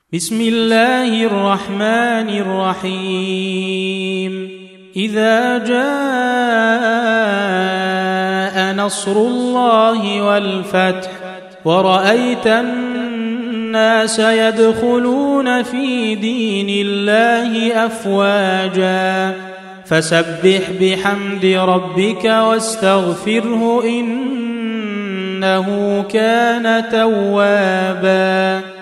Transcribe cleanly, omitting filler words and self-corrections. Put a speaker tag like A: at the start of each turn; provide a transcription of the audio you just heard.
A: بسم الله الرحمن الرحيم إذا جاء نصر الله والفتح ورأيت الناس يدخلون في دين الله أفواجا فسبح بحمد ربك واستغفره إنه كان توابا.